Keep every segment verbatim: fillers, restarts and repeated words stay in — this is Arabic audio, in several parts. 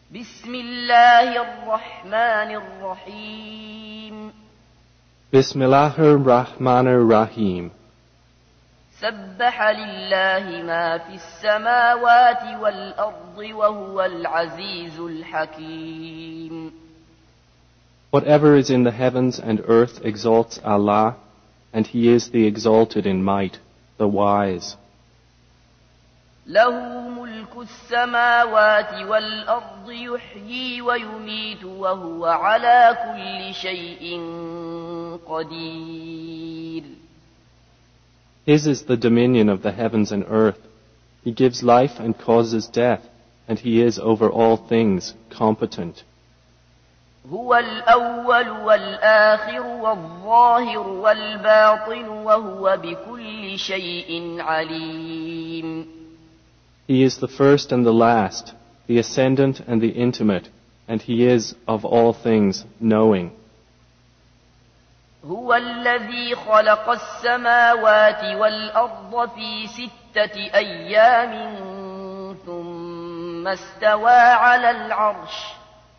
بسم الله الرحمن الرحيم بسم الله الرحمن الرحيم سبح لله ما في السماوات والأرض وهو العزيز الحكيم. Whatever is in the heavens and earth exalts Allah, and He is the exalted in might, the wise. له ملك السماوات والأرض يحيي ويميت وهو على كل شيء قدير. His is the dominion of the heavens and earth. He gives life and causes death, and He is over all things competent. هو الأول والآخر والظاهر والباطن وهو بكل شيء عليم. He is the first and the last, the ascendant and the intimate, and He is of all things knowing. هو الذي خلق السماوات والأرض في ستة أيام ثم استوى على العرش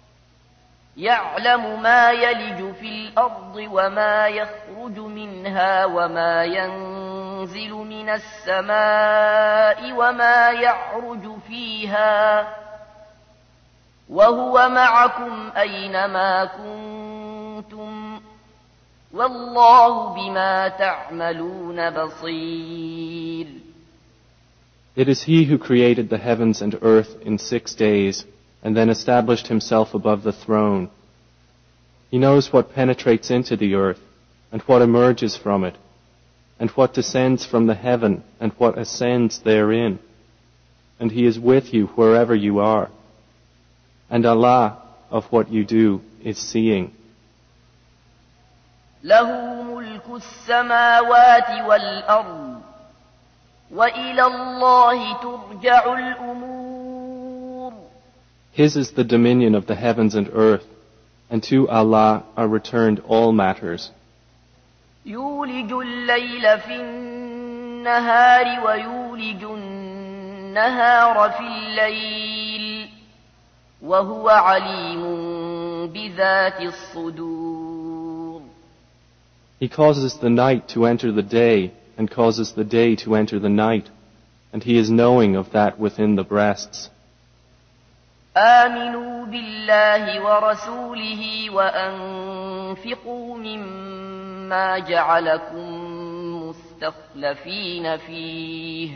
يعلم ما يلج في الأرض وما يخرج منها وما ينزل من السماء وما يعرج فيها وهو معكم أينما كنتم والله بما تعملون بصير. It is He who created the heavens and earth in six days, and then established Himself above the throne. He knows what penetrates into the earth, and what emerges from it, and what descends from the heaven, and what ascends therein. And He is with you wherever you are. And Allah, of what you do, is seeing. له ملك السماوات والأرض وإلى الله ترجع الأمور. His is the dominion of the heavens and earth, and to Allah are returned all matters. يولج الليل في النهار ويولج النهار في الليل وهو عليم بذات الصدور. He causes the night to enter the day, and causes the day to enter the night, and He is knowing of that within the breasts. آمنوا بالله ورسوله وأنفقوا مما جعلكم مستخلفين فيه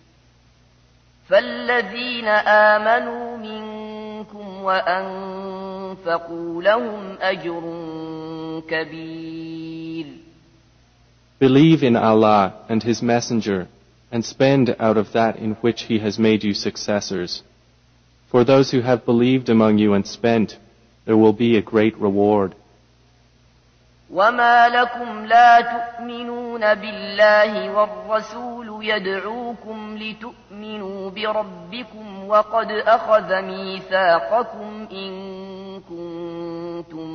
فالذين آمنوا منكم وأنفقوا لهم أجر كبير. Believe in Allah and His Messenger, and spend out of that in which He has made you successors. For those who have believed among you and spent, there will be a great reward. وما لكم لا تؤمنون بالله والرسول يدعوكم لتؤمنوا بربكم وقد أخذ ميثاقكم إن كنتم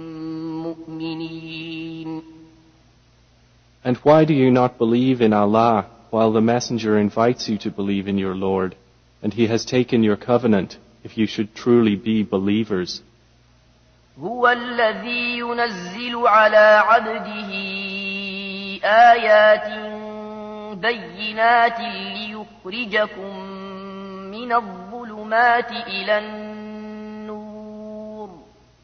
مؤمنين. And why do you not believe in Allah while the Messenger invites you to believe in your Lord, and He has taken your covenant if you should truly be believers? هو الذي ينزل على عبده آيات بينات ليخرجكم من الظلمات إلى النور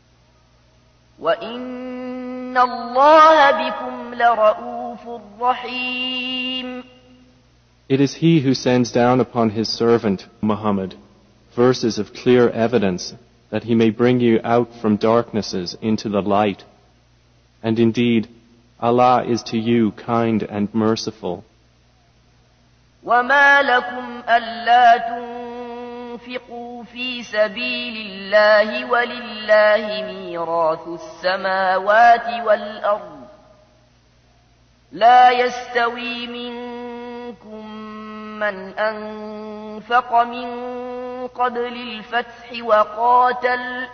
وإن الله بكم لرؤوف رحيم. It is He who sends down upon His servant, Muhammad, verses of clear evidence that He may bring you out from darknesses into the light. And indeed, Allah is to you kind and merciful. وما لكم ألا تنفقوا في سبيل الله ولله ميراث السماوات والأرض لا يستوي منكم من أنفق من قبل الفتح وقاتل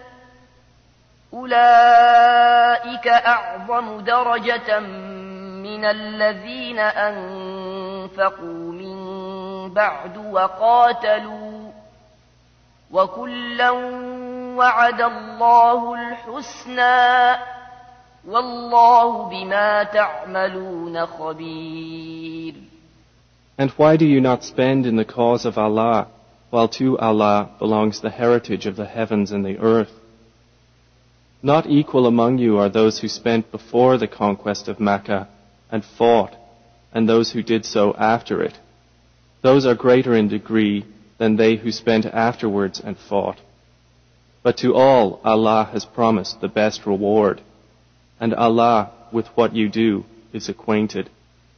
أولئك أعظم درجة من الذين أنفقوا من بعد وقاتلوا وكلا وعد الله الحسنى والله بما تعملون خبير. And why do you not spend in the cause of Allah, while to Allah belongs the heritage of the heavens and the earth? Not equal among you are those who spent before the conquest of Mecca and fought, and those who did so after it. Those are greater in degree than they who spent afterwards and fought. But to all Allah has promised the best reward, and Allah with what you do is acquainted.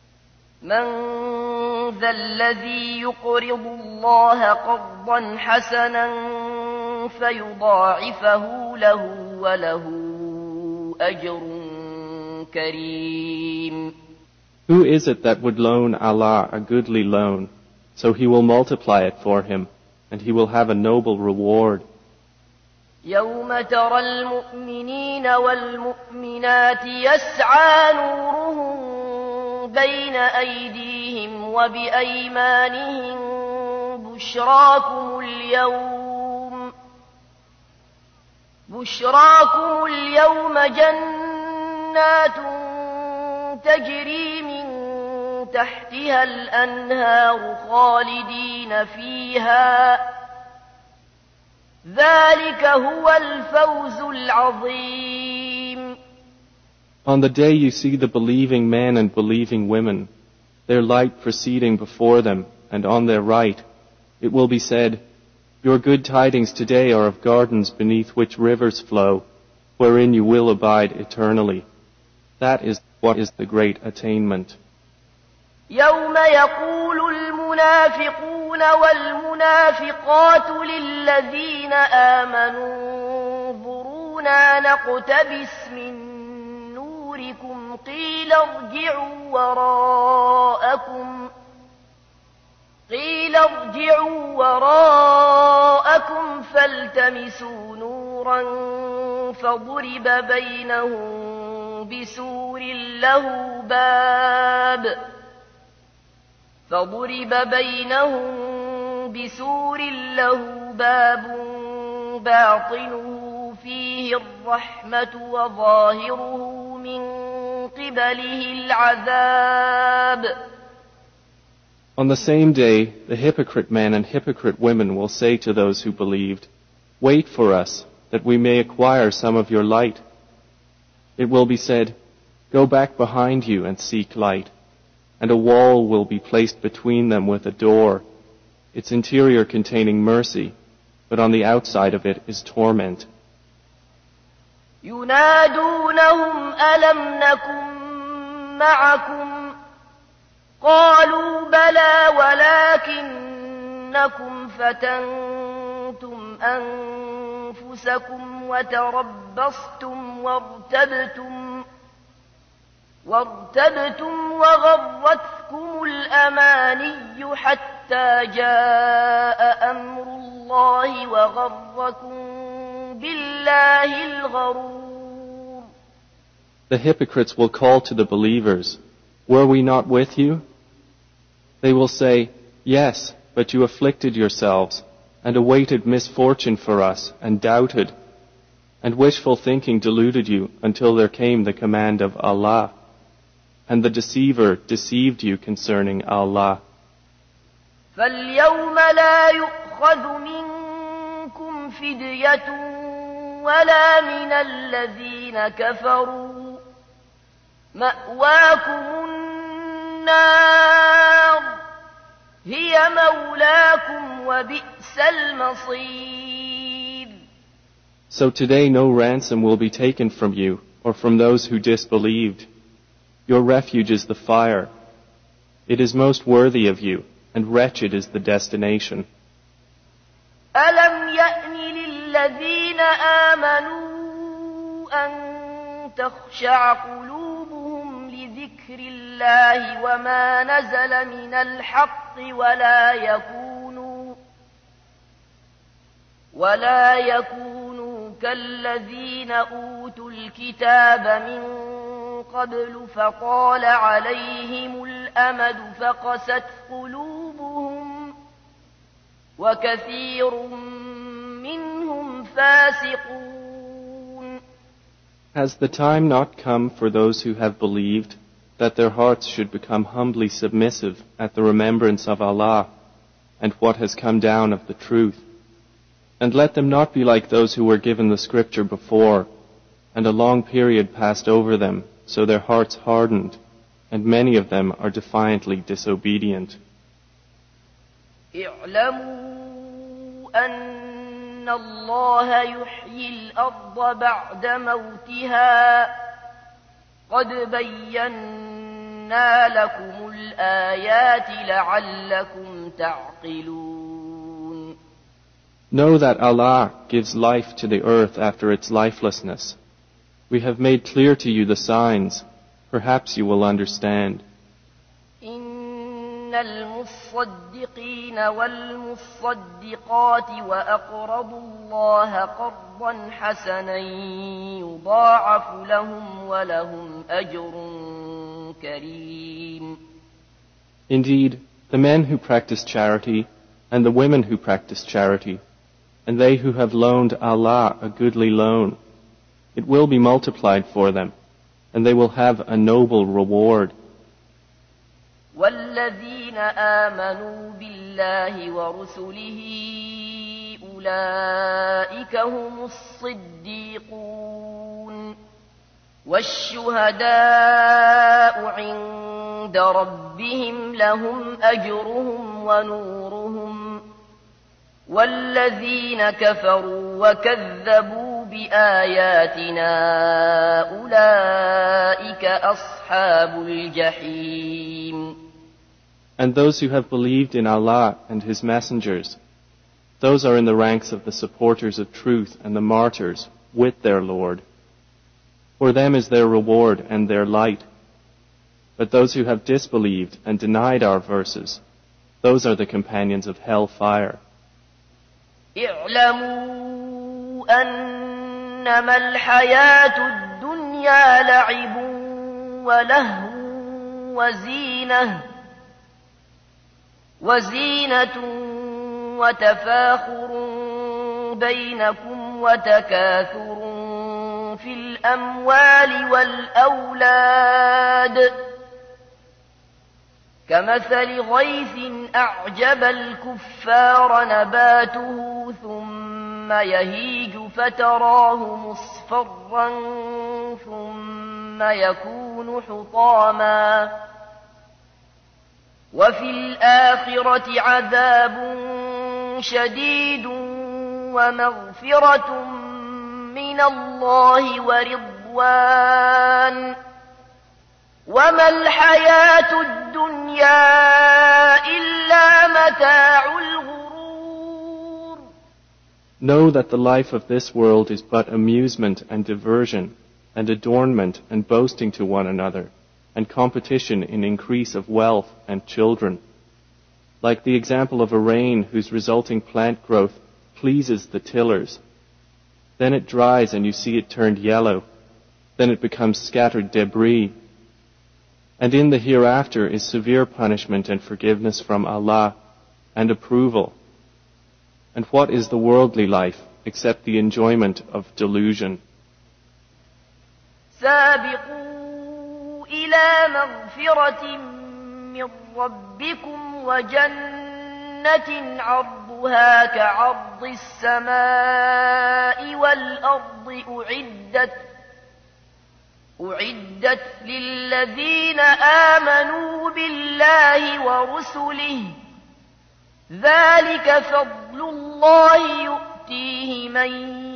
من ذا الذي يقرض الله قرضا حسنا فيضاعفه له وله أجر كريم. Who is it that would loan Allah a goodly loan, so He will multiply it for him, and he will have a noble reward? يوم ترى المؤمنين والمؤمنات يسعى نورهم بين أيديهم وبأيمانهم بشراكم اليوم بشراكم اليوم جنات تجري من تحتها الأنهار خالدين فيها ذلك هو الفوز العظيم. On the day you see the believing men and believing women, their light proceeding before them, and on their right, it will be said, Your good tidings today are of gardens beneath which rivers flow, wherein you will abide eternally. That is what is the great attainment. يوم يقول المنافقون والمنافقات للذين آمنوا انظرونا نقتبس من نوركم قيل ارجعوا وراءكم قيل ارجعوا وراءكم فالتمسوا نورا فضرب بينهم بسور له باب فضرب بينهم بسور له باب باطنه فيه الرحمة وظاهره من قبله العذاب. On the same day, the hypocrite men and hypocrite women will say to those who believed, Wait for us, that we may acquire some of your light. It will be said, Go back behind you and seek light. And a wall will be placed between them with a door, its interior containing mercy, but on the outside of it is torment. ينادونهم ألم نكن معكم قالوا بلى ولكنكم فتنتم أنفسكم وتربصتم وارتبتم وارتبتم وغرتكم الأماني حتى جاء أمر الله وغركم بالله الغرور. The hypocrites will call to the believers, Were we not with you? They will say, Yes, but you afflicted yourselves, and awaited misfortune for us, and doubted, and wishful thinking deluded you until there came the command of Allah. And the deceiver deceived you concerning Allah. فاليوم لا يؤخذ منكم فدية ولا من الذين كفروا مأواكم النار هي مولاكم وبئس المصير. So today no ransom will be taken from you or from those who disbelieved. Your refuge is the fire. It is most worthy of you, and wretched is the destination. ألم يأن للذين آمنوا أن تخشع قلوبهم لذكر الله وما نزل من الحق ولا يكونوا ولا يكونوا كالذين أوتوا الكتاب من قبل فطال عليهم الأمد فقست قلوبهم وكثير منهم فاسقون. Has the time not come for those who have believed that their hearts should become humbly submissive at the remembrance of Allah and what has come down of the truth? And let them not be like those who were given the scripture before, and a long period passed over them, so their hearts hardened, and many of them are defiantly disobedient. اعلموا أن الله يحيي الأرض بعد موتها قد بينا لكم الآيات لعلكم تعقلون. Know that Allah gives life to the earth after its lifelessness. We have made clear to you the signs. Perhaps you will understand. إن المصدقين والمصدقات وأقرضوا الله قرضا حسنا يضاعف لهم ولهم أجر كريم. Indeed, the men who practice charity and the women who practice charity, and they who have loaned Allah a goodly loan, it will be multiplied for them, and they will have a noble reward. والذين آمنوا بالله ورسله أولئك هم الصديقون والشهداء عند ربهم لهم أجرهم ونورهم والذين كفروا وكذبوا بآياتنا أولئك أصحاب الجحيم. And those who have believed in Allah and His messengers, those are in the ranks of the supporters of truth and the martyrs with their Lord. For them is their reward and their light. But those who have disbelieved and denied our verses, those are the companions of hell fire. اعلموا أنما الحياة الدنيا لعب ولهو وزينة وزينة وتفاخر بينكم وتكاثر في الأموال والأولاد كمثل غيث أعجب الكفار نباته ثم يهيج فتراه مصفرا ثم يكون حطاما وفي الآخرة عذاب شديد ومغفرة من الله ورضوان وما الحياة الدنيا إلا متاع الغرور. Know that the life of this world is but amusement and diversion and adornment and boasting to one another and competition in increase of wealth and children. Like the example of a rain whose resulting plant growth pleases the tillers. Then it dries and you see it turned yellow. Then it becomes scattered debris. And in the hereafter is severe punishment and forgiveness from Allah and approval. And what is the worldly life except the enjoyment of delusion? سابقوا إلى مغفرة من ربكم وجنة عرضها كعرض السماء والأرض أعدت أعدت للذين آمنوا بالله ورسله ذلك فضل الله يؤتيه من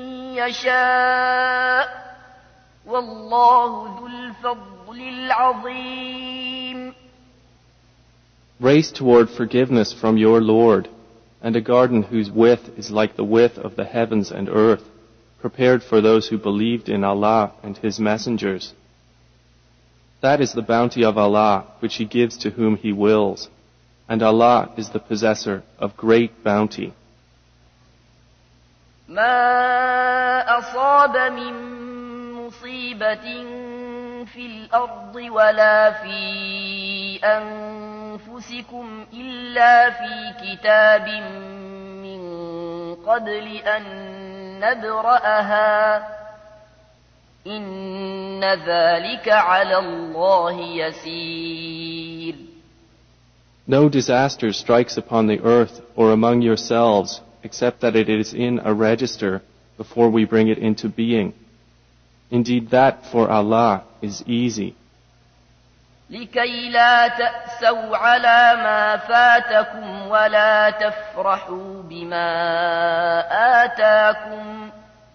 يشاء والله ذو الفضل العظيم. Race toward forgiveness from your Lord, and a garden whose width is like the width of the heavens and earth, prepared for those who believed in Allah and His messengers. That is the bounty of Allah, which He gives to whom He wills, and Allah is the possessor of great bounty. ما أصاب من مصيبة في الأرض ولا في أنفسكم إلا في كتاب من قبل أن نبرأها إن ذلك على الله يسير. No disaster strikes upon the earth or among yourselves except that it is in a register before we bring it into being. Indeed, that for Allah is easy. لكي لا تأسوا على ما فاتكم ولا تفرحوا بما آتاكم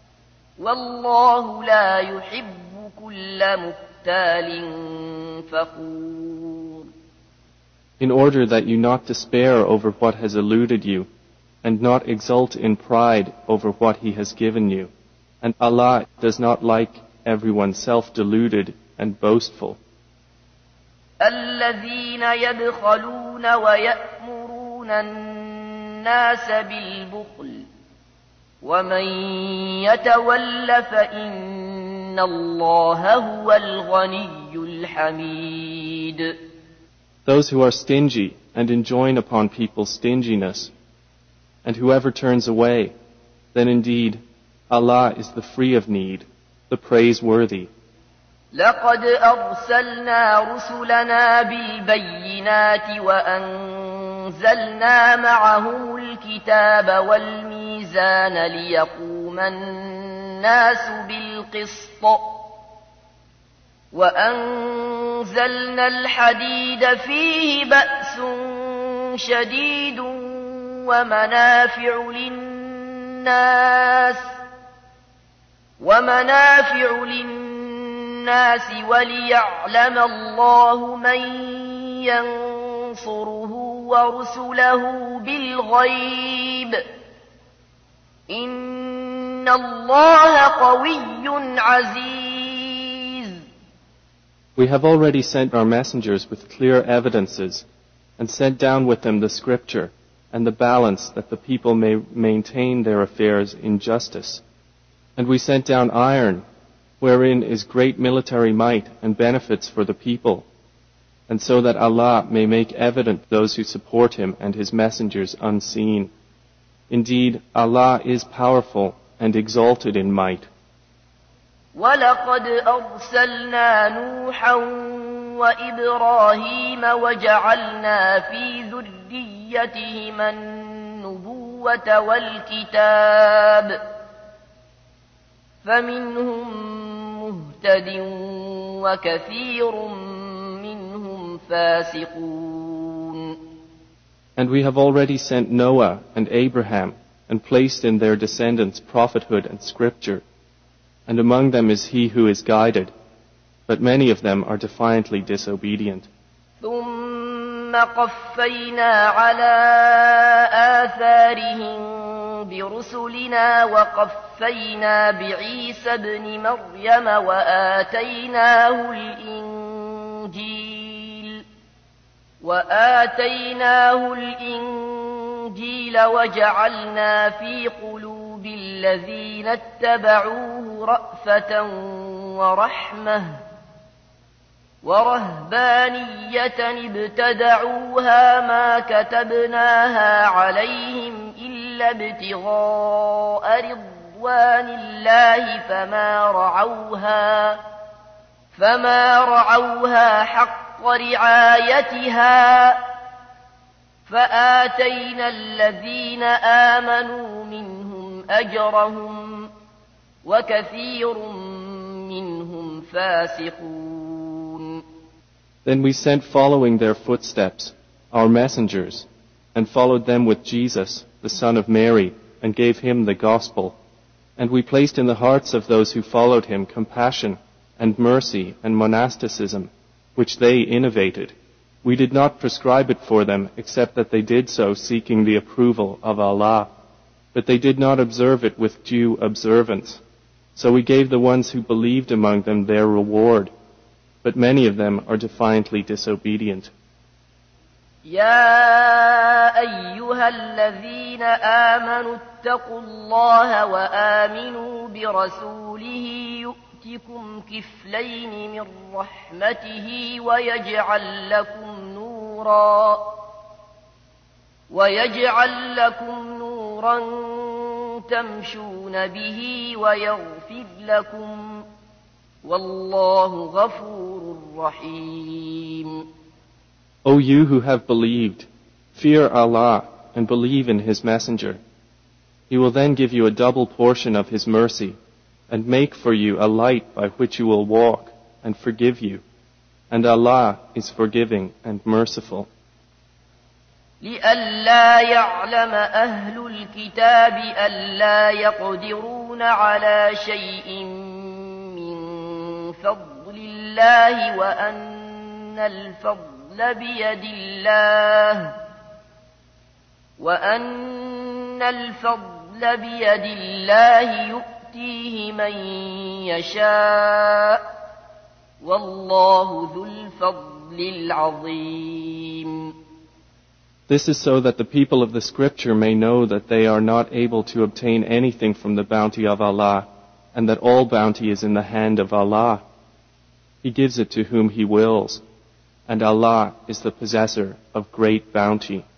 والله لا يحب كل مختال فخور. In order that you not despair over what has eluded you, and not exult in pride over what He has given you. And Allah does not like everyone self-deluded and boastful. الذين يبخلون ويأمرون الناس بالبخل ومن يتول فإن الله هو الغني الحميد. Those who are stingy and enjoin upon people stinginess, and whoever turns away, then indeed Allah is the free of need, the praiseworthy. لقد أرسلنا رسلنا بالبينات وأنزلنا معهم الكتاب والميزان ليقوم الناس بالقسط وأنزلنا الحديد فيه بأس شديد ومنافع للناس ومنافع للناس وليعلم الله من ينصره ورسله بالغيب إن الله قوي عزيز. We have already sent our messengers with clear evidences and sent down with them the scripture and the balance that the people may maintain their affairs in justice. And we sent down iron, wherein is great military might and benefits for the people, and so that Allah may make evident those who support Him and His messengers unseen. Indeed, Allah is powerful and exalted in might. وَلَقَدْ أَرْسَلْنَا نُوحًا وَإِبْرَاهِيمَ وَجَعَلْنَا فِي ذُرِّيَّتِهِمَا النُّبُوَّةَ وَالْكِتَابَ فَمِنْهُم مُّهْتَدٍ وَكَثِيرٌ مِّنْهُمْ فَاسِقُونَ. And we have already sent Noah and Abraham and placed in their descendants prophethood and scripture. And among them is he who is guided, but many of them are defiantly disobedient. ثم قفينا على آثارهم برسلنا وقفينا بعيسى ابن مريم وآتيناه الإنجيل وآتيناه الإنجيل وجعلنا في قلوب الذين اتبعوه رأفة ورحمة ورهبانية ابتدعوها ما كتبناها عليهم إلا ابتغاء رضوان الله فما رعوها فما رعوها حق رعايتها فآتينا الذين آمنوا منهم أجرهم وكثير منهم فاسقون. Then we sent following their footsteps our messengers, and followed them with Jesus, the son of Mary, and gave him the gospel. And we placed in the hearts of those who followed him compassion and mercy and monasticism, which they innovated. We did not prescribe it for them except that they did so seeking the approval of Allah. But they did not observe it with due observance. So we gave the ones who believed among them their reward. But many of them are defiantly disobedient. يا أيها الذين آمنوا اتقوا الله وآمنوا برسوله يؤتكم كفلين من رحمته ويجعل لكم نورا ويجعل لكم نورا تمشون به ويغفر لكم والله غفور رحيم. O you who have believed, fear Allah and believe in His Messenger. He will then give you a double portion of His mercy and make for you a light by which you will walk and forgive you. And Allah is forgiving and merciful. لئلا يعلم أهل الكتاب ألا يقدرون على شيء من فضل الله وأن الفضل بيد الله وأن الفضل بيد الله يؤتيه من يشاء والله ذو الفضل العظيم. This is so that the people of the scripture may know that they are not able to obtain anything from the bounty of Allah, and that all bounty is in the hand of Allah. He gives it to whom He wills, and Allah is the possessor of great bounty.